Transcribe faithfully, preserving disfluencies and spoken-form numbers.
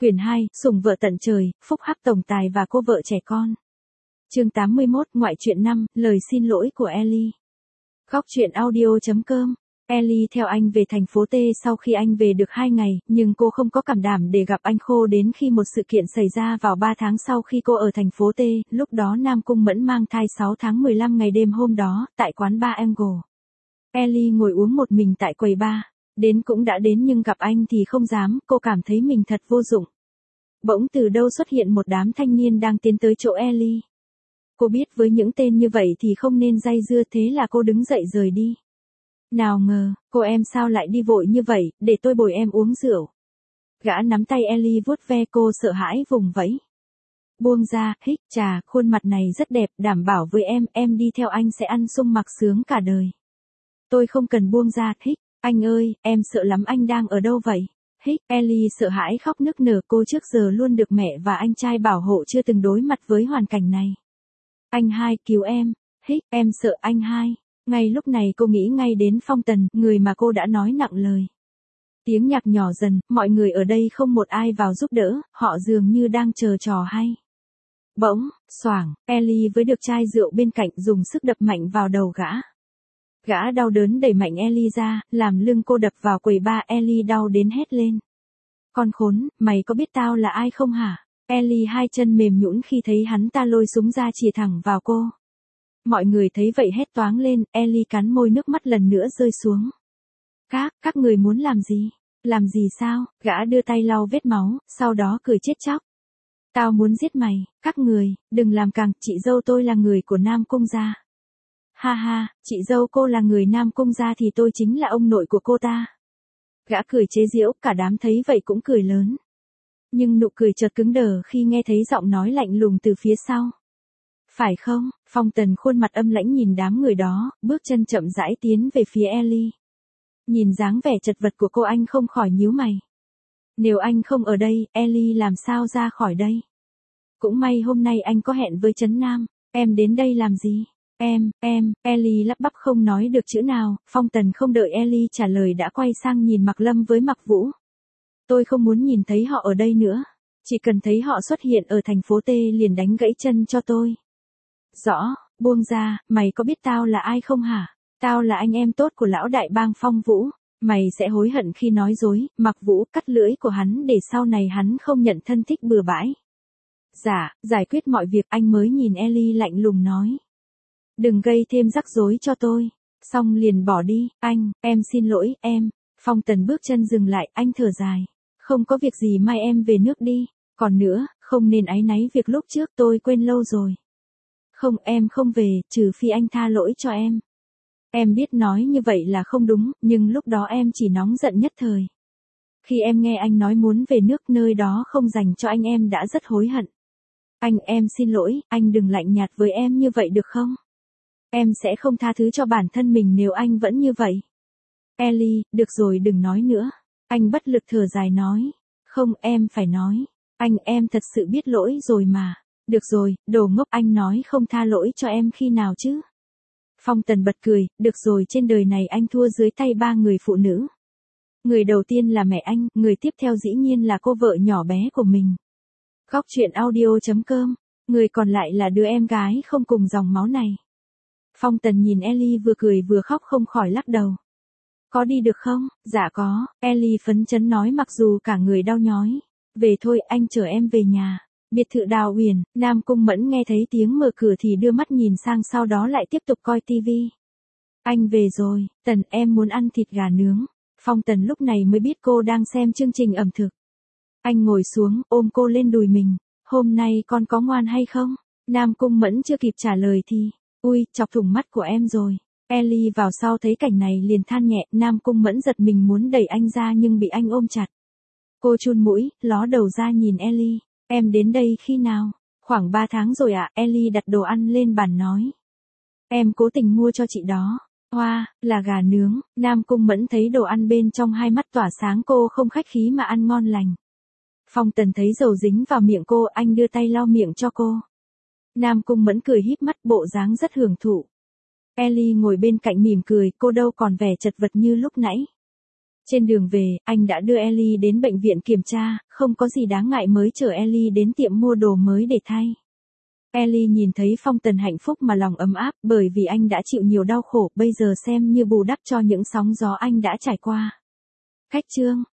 Quyển hai, Sủng vợ tận trời, phúc hắc tổng tài và cô vợ trẻ con. Chương tám mươi mốt, ngoại truyện năm, lời xin lỗi của Ellie. Góc truyện audio chấm com. Ellie theo anh về thành phố T sau khi anh về được hai ngày, nhưng cô không có cảm đảm để gặp anh Khô đến khi một sự kiện xảy ra vào ba tháng sau khi cô ở thành phố T, lúc đó Nam Cung Mẫn mang thai sáu tháng mười lăm ngày đêm hôm đó, tại quán bar Angle. Ellie ngồi uống một mình tại quầy bar. Đến cũng đã đến nhưng gặp anh thì không dám, cô cảm thấy mình thật vô dụng. Bỗng từ đâu xuất hiện một đám thanh niên đang tiến tới chỗ Ellie. Cô biết với những tên như vậy thì không nên dây dưa, thế là cô đứng dậy rời đi. Nào ngờ, cô em sao lại đi vội như vậy, để tôi bồi em uống rượu. Gã nắm tay Ellie vuốt ve cô sợ hãi vùng vẫy. Buông ra, hích, chà, khuôn mặt này rất đẹp, đảm bảo với em, em đi theo anh sẽ ăn sung mặc sướng cả đời. Tôi không cần buông ra, hích. Anh ơi, em sợ lắm, anh đang ở đâu vậy? Hích, Ellie sợ hãi khóc nức nở, cô trước giờ luôn được mẹ và anh trai bảo hộ, chưa từng đối mặt với hoàn cảnh này. Anh hai, cứu em. Hích, em sợ anh hai. Ngay lúc này cô nghĩ ngay đến Phong Tần, người mà cô đã nói nặng lời. Tiếng nhạc nhỏ dần, mọi người ở đây không một ai vào giúp đỡ, họ dường như đang chờ trò hay. Bỗng, xoảng, Ellie với được chai rượu bên cạnh dùng sức đập mạnh vào đầu gã. Gã đau đớn đẩy mạnh Ellie ra, làm lưng cô đập vào quầy bar. Ellie đau đến hét lên. Con khốn, mày có biết tao là ai không hả? Ellie hai chân mềm nhũn khi thấy hắn ta lôi súng ra chĩa thẳng vào cô. Mọi người thấy vậy hét toáng lên, Ellie cắn môi, nước mắt lần nữa rơi xuống. Các, các người muốn làm gì? Làm gì sao? Gã đưa tay lau vết máu, sau đó cười chết chóc. Tao muốn giết mày, các người, đừng làm càng, chị dâu tôi là người của Nam Cung gia. Ha ha, chị dâu cô là người Nam Cung gia thì tôi chính là ông nội của cô ta. Gã cười chế giễu, cả đám thấy vậy cũng cười lớn. Nhưng nụ cười chợt cứng đờ khi nghe thấy giọng nói lạnh lùng từ phía sau. Phải không? Phong Tần khuôn mặt âm lãnh nhìn đám người đó, bước chân chậm rãi tiến về phía Ellie. Nhìn dáng vẻ chật vật của cô, anh không khỏi nhíu mày. Nếu anh không ở đây, Ellie làm sao ra khỏi đây? Cũng may hôm nay anh có hẹn với Trấn Nam. Em đến đây làm gì? Em, em, Ellie lắp bắp không nói được chữ nào. Phong Tần không đợi Ellie trả lời đã quay sang nhìn Mạc Lâm với Mạc Vũ. Tôi không muốn nhìn thấy họ ở đây nữa. Chỉ cần thấy họ xuất hiện ở thành phố T liền đánh gãy chân cho tôi. Rõ, buông ra, mày có biết tao là ai không hả? Tao là anh em tốt của lão đại bang Phong Vũ. Mày sẽ hối hận khi nói dối. Mạc Vũ cắt lưỡi của hắn để sau này hắn không nhận thân thích bừa bãi. Dạ, giải quyết mọi việc. Anh mới nhìn Ellie lạnh lùng nói. Đừng gây thêm rắc rối cho tôi. Xong liền bỏ đi. Anh, em xin lỗi, em. Phong Tần bước chân dừng lại, anh thở dài. Không có việc gì, mai em về nước đi. Còn nữa, không nên áy náy việc lúc trước, tôi quên lâu rồi. Không, em không về, trừ phi anh tha lỗi cho em. Em biết nói như vậy là không đúng, nhưng lúc đó em chỉ nóng giận nhất thời. Khi em nghe anh nói muốn về nước, nơi đó không dành cho anh, em đã rất hối hận. Anh, em xin lỗi, anh đừng lạnh nhạt với em như vậy được không? Em sẽ không tha thứ cho bản thân mình nếu anh vẫn như vậy. Ellie, được rồi, đừng nói nữa. Anh bất lực thở dài nói. Không, em phải nói. Anh, em thật sự biết lỗi rồi mà. Được rồi, đồ ngốc, anh nói không tha lỗi cho em khi nào chứ? Phong Tần bật cười, được rồi, trên đời này anh thua dưới tay ba người phụ nữ. Người đầu tiên là mẹ anh, người tiếp theo dĩ nhiên là cô vợ nhỏ bé của mình. Góc truyện audio chấm com, người còn lại là đứa em gái không cùng dòng máu này. Phong Tần nhìn Ellie vừa cười vừa khóc không khỏi lắc đầu. Có đi được không? Dạ có, Ellie phấn chấn nói mặc dù cả người đau nhói. Về thôi, anh chở em về nhà. Biệt thự Đào Uyển. Nam Cung Mẫn nghe thấy tiếng mở cửa thì đưa mắt nhìn sang, sau đó lại tiếp tục coi tivi. Anh về rồi, Tần, em muốn ăn thịt gà nướng. Phong Tần lúc này mới biết cô đang xem chương trình ẩm thực. Anh ngồi xuống, ôm cô lên đùi mình. Hôm nay con có ngoan hay không? Nam Cung Mẫn chưa kịp trả lời thì, ui, chọc thủng mắt của em rồi. Ellie vào sau thấy cảnh này liền than nhẹ. Nam Cung Mẫn giật mình muốn đẩy anh ra nhưng bị anh ôm chặt. Cô chun mũi, ló đầu ra nhìn Ellie. Em đến đây khi nào? Khoảng ba tháng rồi ạ. À? Ellie đặt đồ ăn lên bàn nói. Em cố tình mua cho chị đó. Hoa, wow, là gà nướng. Nam Cung Mẫn thấy đồ ăn bên trong, hai mắt tỏa sáng, cô không khách khí mà ăn ngon lành. Phong Tần thấy dầu dính vào miệng cô, anh đưa tay lau miệng cho cô. Nam Cung Mẫn cười híp mắt, bộ dáng rất hưởng thụ. Ellie ngồi bên cạnh mỉm cười, cô đâu còn vẻ chật vật như lúc nãy. Trên đường về, anh đã đưa Ellie đến bệnh viện kiểm tra, không có gì đáng ngại mới chở Ellie đến tiệm mua đồ mới để thay. Ellie nhìn thấy Phong Tần hạnh phúc mà lòng ấm áp, bởi vì anh đã chịu nhiều đau khổ, bây giờ xem như bù đắp cho những sóng gió anh đã trải qua. Khách chương